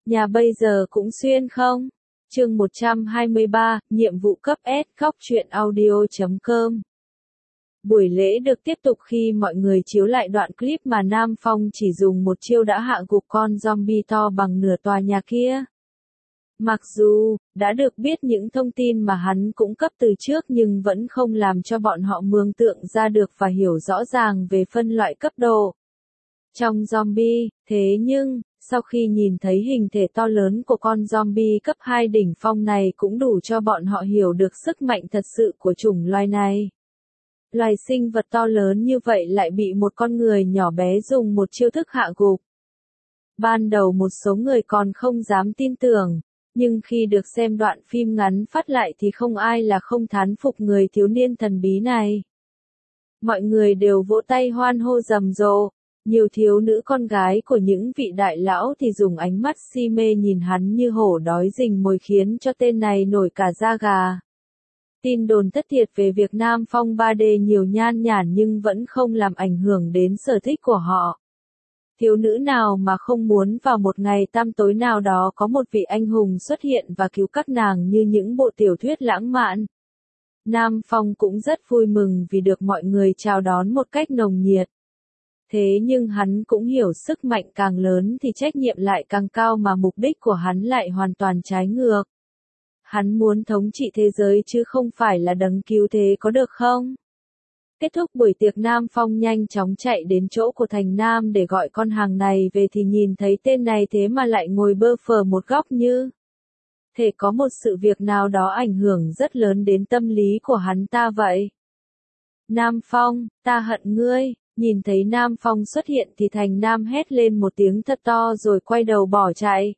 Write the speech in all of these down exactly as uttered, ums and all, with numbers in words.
Nhà bây giờ cũng xuyên không? Chương một trăm hai mươi ba, nhiệm vụ cấp S, khóc chuyện audio chấm com. Buổi lễ được tiếp tục khi mọi người chiếu lại đoạn clip mà Nam Phong chỉ dùng một chiêu đã hạ gục con zombie to bằng nửa tòa nhà kia. Mặc dù đã được biết những thông tin mà hắn cung cấp từ trước nhưng vẫn không làm cho bọn họ mường tượng ra được và hiểu rõ ràng về phân loại cấp độ trong zombie. Thế nhưng, sau khi nhìn thấy hình thể to lớn của con zombie cấp hai đỉnh phong này cũng đủ cho bọn họ hiểu được sức mạnh thật sự của chủng loài này. Loài sinh vật to lớn như vậy lại bị một con người nhỏ bé dùng một chiêu thức hạ gục. Ban đầu một số người còn không dám tin tưởng, nhưng khi được xem đoạn phim ngắn phát lại thì không ai là không thán phục người thiếu niên thần bí này. Mọi người đều vỗ tay hoan hô rầm rộ. Nhiều thiếu nữ con gái của những vị đại lão thì dùng ánh mắt si mê nhìn hắn như hổ đói rình mồi khiến cho tên này nổi cả da gà. Tin đồn thất thiệt về việc Nam Phong ba D nhiều nhan nhản nhưng vẫn không làm ảnh hưởng đến sở thích của họ. Thiếu nữ nào mà không muốn vào một ngày tăm tối nào đó có một vị anh hùng xuất hiện và cứu các nàng như những bộ tiểu thuyết lãng mạn. Nam Phong cũng rất vui mừng vì được mọi người chào đón một cách nồng nhiệt. Thế nhưng hắn cũng hiểu sức mạnh càng lớn thì trách nhiệm lại càng cao mà mục đích của hắn lại hoàn toàn trái ngược. Hắn muốn thống trị thế giới chứ không phải là đấng cứu thế, có được không? Kết thúc buổi tiệc, Nam Phong nhanh chóng chạy đến chỗ của Thành Nam để gọi con hàng này về thì nhìn thấy tên này thế mà lại ngồi bơ phờ một góc như thể có một sự việc nào đó ảnh hưởng rất lớn đến tâm lý của hắn ta vậy. Nam Phong, ta hận ngươi. Nhìn thấy Nam Phong xuất hiện thì Thành Nam hét lên một tiếng thật to rồi quay đầu bỏ chạy.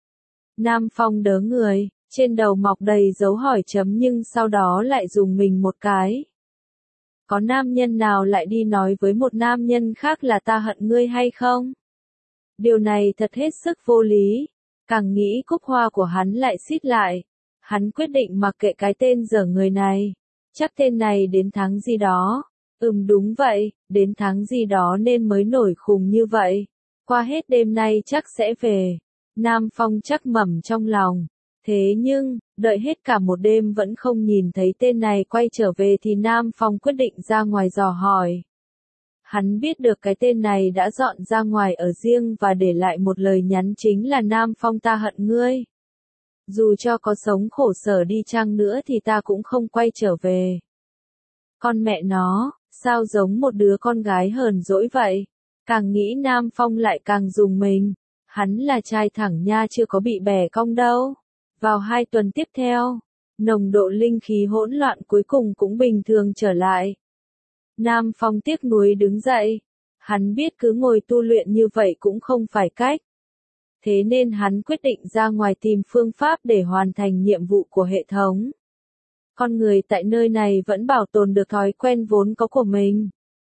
Nam Phong đớ người, trên đầu mọc đầy dấu hỏi chấm nhưng sau đó lại dùng mình một cái. Có nam nhân nào lại đi nói với một nam nhân khác là ta hận ngươi hay không? Điều này thật hết sức vô lý. Càng nghĩ cúc hoa của hắn lại xít lại. Hắn quyết định mặc kệ cái tên dở người này. Chắc tên này đến tháng gì đó. Ừm đúng vậy, đến tháng gì đó nên mới nổi khùng như vậy. Qua hết đêm nay chắc sẽ về. Nam Phong chắc mẩm trong lòng. Thế nhưng, đợi hết cả một đêm vẫn không nhìn thấy tên này quay trở về thì Nam Phong quyết định ra ngoài dò hỏi. Hắn biết được cái tên này đã dọn ra ngoài ở riêng và để lại một lời nhắn chính là Nam Phong ta hận ngươi. Dù cho có sống khổ sở đi chăng nữa thì ta cũng không quay trở về. Con mẹ nó. Sao giống một đứa con gái hờn dỗi vậy? Càng nghĩ Nam Phong lại càng rùng mình. Hắn là trai thẳng nha, chưa có bị bẻ cong đâu. Vào hai tuần tiếp theo, nồng độ linh khí hỗn loạn cuối cùng cũng bình thường trở lại. Nam Phong tiếc nuối đứng dậy. Hắn biết cứ ngồi tu luyện như vậy cũng không phải cách. Thế nên hắn quyết định ra ngoài tìm phương pháp để hoàn thành nhiệm vụ của hệ thống. Con người tại nơi này vẫn bảo tồn được thói quen vốn có của mình.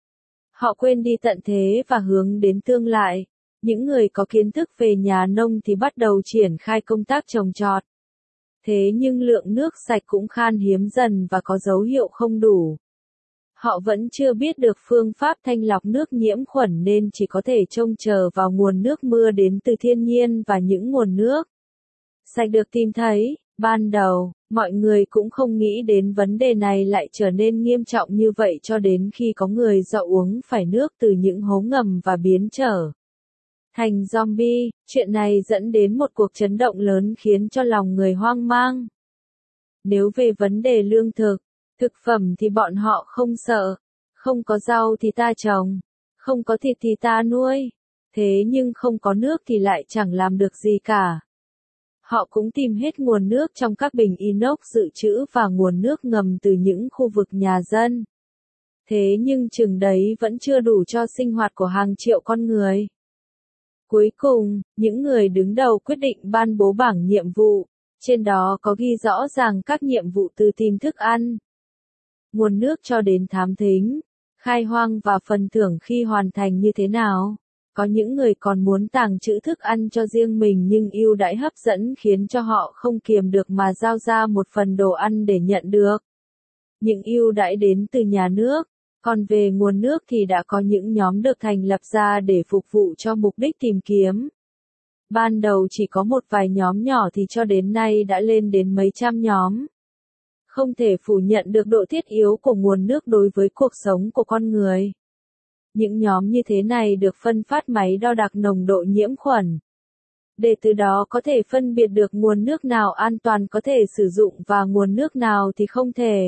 Họ quên đi tận thế và hướng đến tương lai. Những người có kiến thức về nhà nông thì bắt đầu triển khai công tác trồng trọt. Thế nhưng lượng nước sạch cũng khan hiếm dần và có dấu hiệu không đủ. Họ vẫn chưa biết được phương pháp thanh lọc nước nhiễm khuẩn nên chỉ có thể trông chờ vào nguồn nước mưa đến từ thiên nhiên và những nguồn nước sạch được tìm thấy. Ban đầu, mọi người cũng không nghĩ đến vấn đề này lại trở nên nghiêm trọng như vậy cho đến khi có người dạo uống phải nước từ những hố ngầm và biến trở thành zombie. Chuyện này dẫn đến một cuộc chấn động lớn khiến cho lòng người hoang mang. Nếu về vấn đề lương thực, thực phẩm thì bọn họ không sợ. Không có rau thì ta trồng, không có thịt thì ta nuôi. Thế nhưng không có nước thì lại chẳng làm được gì cả. Họ cũng tìm hết nguồn nước trong các bình inox dự trữ và nguồn nước ngầm từ những khu vực nhà dân. Thế nhưng chừng đấy vẫn chưa đủ cho sinh hoạt của hàng triệu con người. Cuối cùng, những người đứng đầu quyết định ban bố bảng nhiệm vụ. Trên đó có ghi rõ ràng các nhiệm vụ từ tìm thức ăn, nguồn nước cho đến thám thính, khai hoang và phần thưởng khi hoàn thành như thế nào. Có những người còn muốn tàng trữ thức ăn cho riêng mình nhưng ưu đãi hấp dẫn khiến cho họ không kiềm được mà giao ra một phần đồ ăn để nhận được những ưu đãi đến từ nhà nước. Còn về nguồn nước thì đã có những nhóm được thành lập ra để phục vụ cho mục đích tìm kiếm Ban đầu chỉ có một vài nhóm nhỏ thì cho đến nay đã lên đến mấy trăm nhóm. Không thể phủ nhận được độ thiết yếu của nguồn nước đối với cuộc sống của con người. Những nhóm như thế này được phân phát máy đo đạc nồng độ nhiễm khuẩn. Để từ đó có thể phân biệt được nguồn nước nào an toàn có thể sử dụng và nguồn nước nào thì không thể.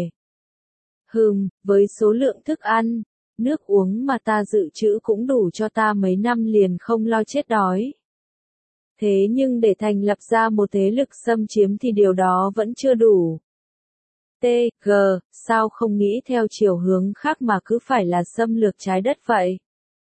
Hừm, với số lượng thức ăn, nước uống mà ta dự trữ cũng đủ cho ta mấy năm liền không lo chết đói. Thế nhưng để thành lập ra một thế lực xâm chiếm thì điều đó vẫn chưa đủ. T G, sao không nghĩ theo chiều hướng khác mà cứ phải là xâm lược trái đất vậy?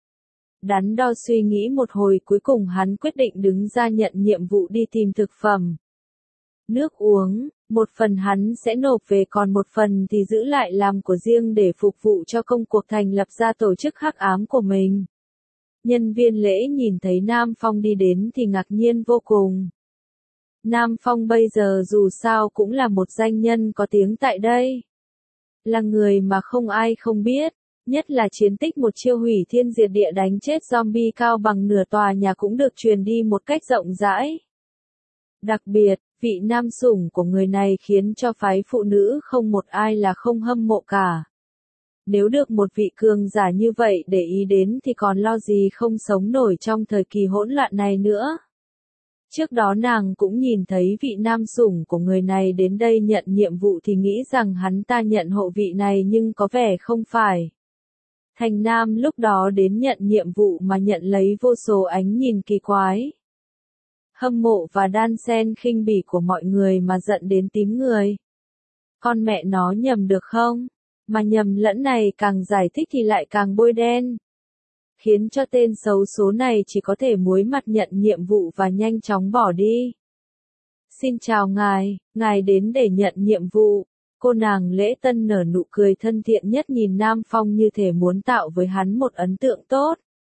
Đắn đo suy nghĩ một hồi cuối cùng hắn quyết định đứng ra nhận nhiệm vụ đi tìm thực phẩm. Nước uống, một phần hắn sẽ nộp về còn một phần thì giữ lại làm của riêng để phục vụ cho công cuộc thành lập ra tổ chức hắc ám của mình. Nhân viên lễ nhìn thấy Nam Phong đi đến thì ngạc nhiên vô cùng. Nam Phong bây giờ dù sao cũng là một danh nhân có tiếng tại đây. Là người mà không ai không biết, nhất là chiến tích một chiêu hủy thiên diệt địa đánh chết zombie cao bằng nửa tòa nhà cũng được truyền đi một cách rộng rãi. Đặc biệt, vị nam sủng của người này khiến cho phái phụ nữ không một ai là không hâm mộ cả. Nếu được một vị cường giả như vậy để ý đến thì còn lo gì không sống nổi trong thời kỳ hỗn loạn này nữa. Trước đó nàng cũng nhìn thấy vị nam sủng của người này đến đây nhận nhiệm vụ thì nghĩ rằng hắn ta nhận hộ vị này nhưng có vẻ không phải. Thành Nam lúc đó đến nhận nhiệm vụ mà nhận lấy vô số ánh nhìn kỳ quái. Hâm mộ và đan xen khinh bỉ của mọi người mà giận đến tím người. Con mẹ nó nhầm được không? Mà nhầm lẫn này càng giải thích thì lại càng bôi đen. Khiến cho tên xấu số này chỉ có thể muối mặt nhận nhiệm vụ và nhanh chóng bỏ đi. Xin chào ngài, ngài đến để nhận nhiệm vụ. Cô nàng lễ tân nở nụ cười thân thiện nhất nhìn Nam Phong như thể muốn tạo với hắn một ấn tượng tốt.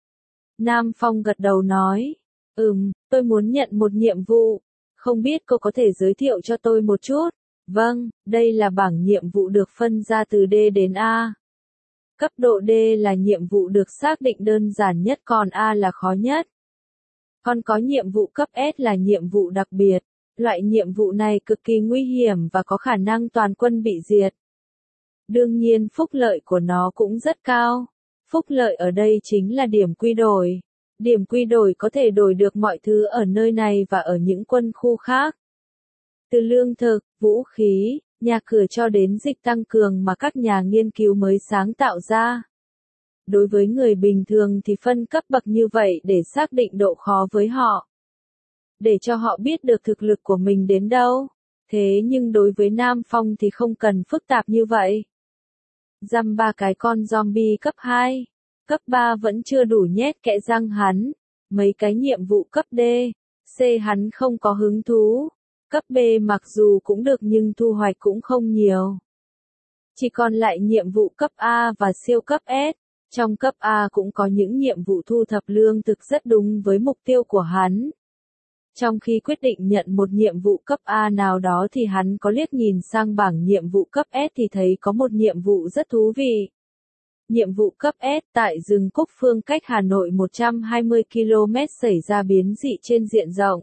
Nam Phong gật đầu nói, ừm, tôi muốn nhận một nhiệm vụ. Không biết cô có thể giới thiệu cho tôi một chút? Vâng, đây là bảng nhiệm vụ được phân ra từ D đến A. Cấp độ D là nhiệm vụ được xác định đơn giản nhất còn A là khó nhất. Còn có nhiệm vụ cấp S là nhiệm vụ đặc biệt. Loại nhiệm vụ này cực kỳ nguy hiểm và có khả năng toàn quân bị diệt. Đương nhiên phúc lợi của nó cũng rất cao. Phúc lợi ở đây chính là điểm quy đổi. Điểm quy đổi có thể đổi được mọi thứ ở nơi này và ở những quân khu khác. Từ lương thực, vũ khí, nhà cửa cho đến dịch tăng cường mà các nhà nghiên cứu mới sáng tạo ra. Đối với người bình thường thì phân cấp bậc như vậy để xác định độ khó với họ. Để cho họ biết được thực lực của mình đến đâu. Thế nhưng đối với Nam Phong thì không cần phức tạp như vậy. Dăm ba cái con zombie cấp hai, cấp ba vẫn chưa đủ nhét kẽ răng hắn. Mấy cái nhiệm vụ cấp D, C hắn không có hứng thú. Cấp B mặc dù cũng được nhưng thu hoạch cũng không nhiều. Chỉ còn lại nhiệm vụ cấp A và siêu cấp S. Trong cấp A cũng có những nhiệm vụ thu thập lương thực rất đúng với mục tiêu của hắn. Trong khi quyết định nhận một nhiệm vụ cấp A nào đó thì hắn có liếc nhìn sang bảng nhiệm vụ cấp S thì thấy có một nhiệm vụ rất thú vị. Nhiệm vụ cấp S tại rừng Cúc Phương cách Hà Nội một trăm hai mươi ki lô mét xảy ra biến dị trên diện rộng.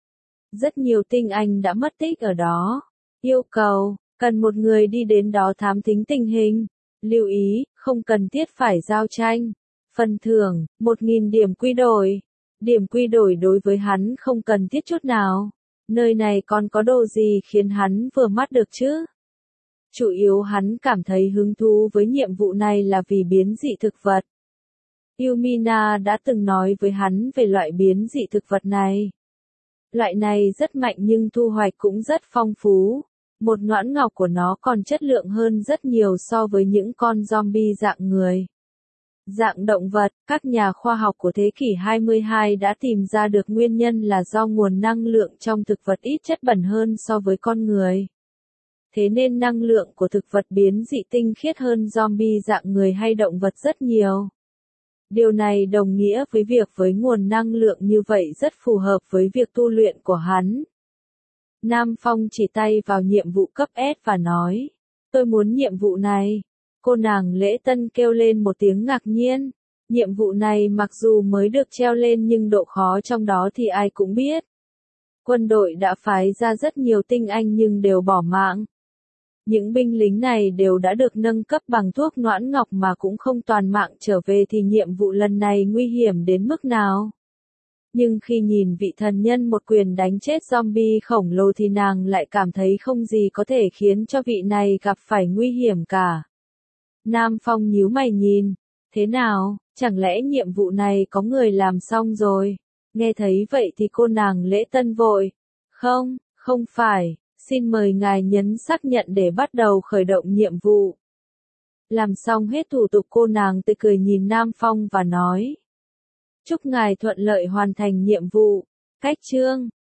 Rất nhiều tinh anh đã mất tích ở đó. Yêu cầu, cần một người đi đến đó thám thính tình hình. Lưu ý, không cần thiết phải giao tranh. Phần thưởng, một nghìn điểm quy đổi. Điểm quy đổi đối với hắn không cần thiết chút nào. Nơi này còn có đồ gì khiến hắn vừa mắt được chứ? Chủ yếu hắn cảm thấy hứng thú với nhiệm vụ này là vì biến dị thực vật. Yumina đã từng nói với hắn về loại biến dị thực vật này. Loại này rất mạnh nhưng thu hoạch cũng rất phong phú. Một noãn ngọc của nó còn chất lượng hơn rất nhiều so với những con zombie dạng người. Dạng động vật, các nhà khoa học của thế kỷ hai mươi hai đã tìm ra được nguyên nhân là do nguồn năng lượng trong thực vật ít chất bẩn hơn so với con người. Thế nên năng lượng của thực vật biến dị tinh khiết hơn zombie dạng người hay động vật rất nhiều. Điều này đồng nghĩa với việc với nguồn năng lượng như vậy rất phù hợp với việc tu luyện của hắn. Nam Phong chỉ tay vào nhiệm vụ cấp S và nói, tôi muốn nhiệm vụ này. Cô nàng lễ tân kêu lên một tiếng ngạc nhiên. Nhiệm vụ này mặc dù mới được treo lên nhưng độ khó trong đó thì ai cũng biết. Quân đội đã phái ra rất nhiều tinh anh nhưng đều bỏ mạng. Những binh lính này đều đã được nâng cấp bằng thuốc noãn ngọc mà cũng không toàn mạng trở về thì nhiệm vụ lần này nguy hiểm đến mức nào. Nhưng khi nhìn vị thần nhân một quyền đánh chết zombie khổng lồ thì nàng lại cảm thấy không gì có thể khiến cho vị này gặp phải nguy hiểm cả. Nam Phong nhíu mày nhìn, thế nào, chẳng lẽ nhiệm vụ này có người làm xong rồi? Nghe thấy vậy thì cô nàng Lễ Tân vội, không, không phải, xin mời ngài nhấn xác nhận để bắt đầu khởi động nhiệm vụ. Làm xong hết thủ tục cô nàng tươi cười nhìn Nam Phong và nói. Chúc ngài thuận lợi hoàn thành nhiệm vụ. Cách chương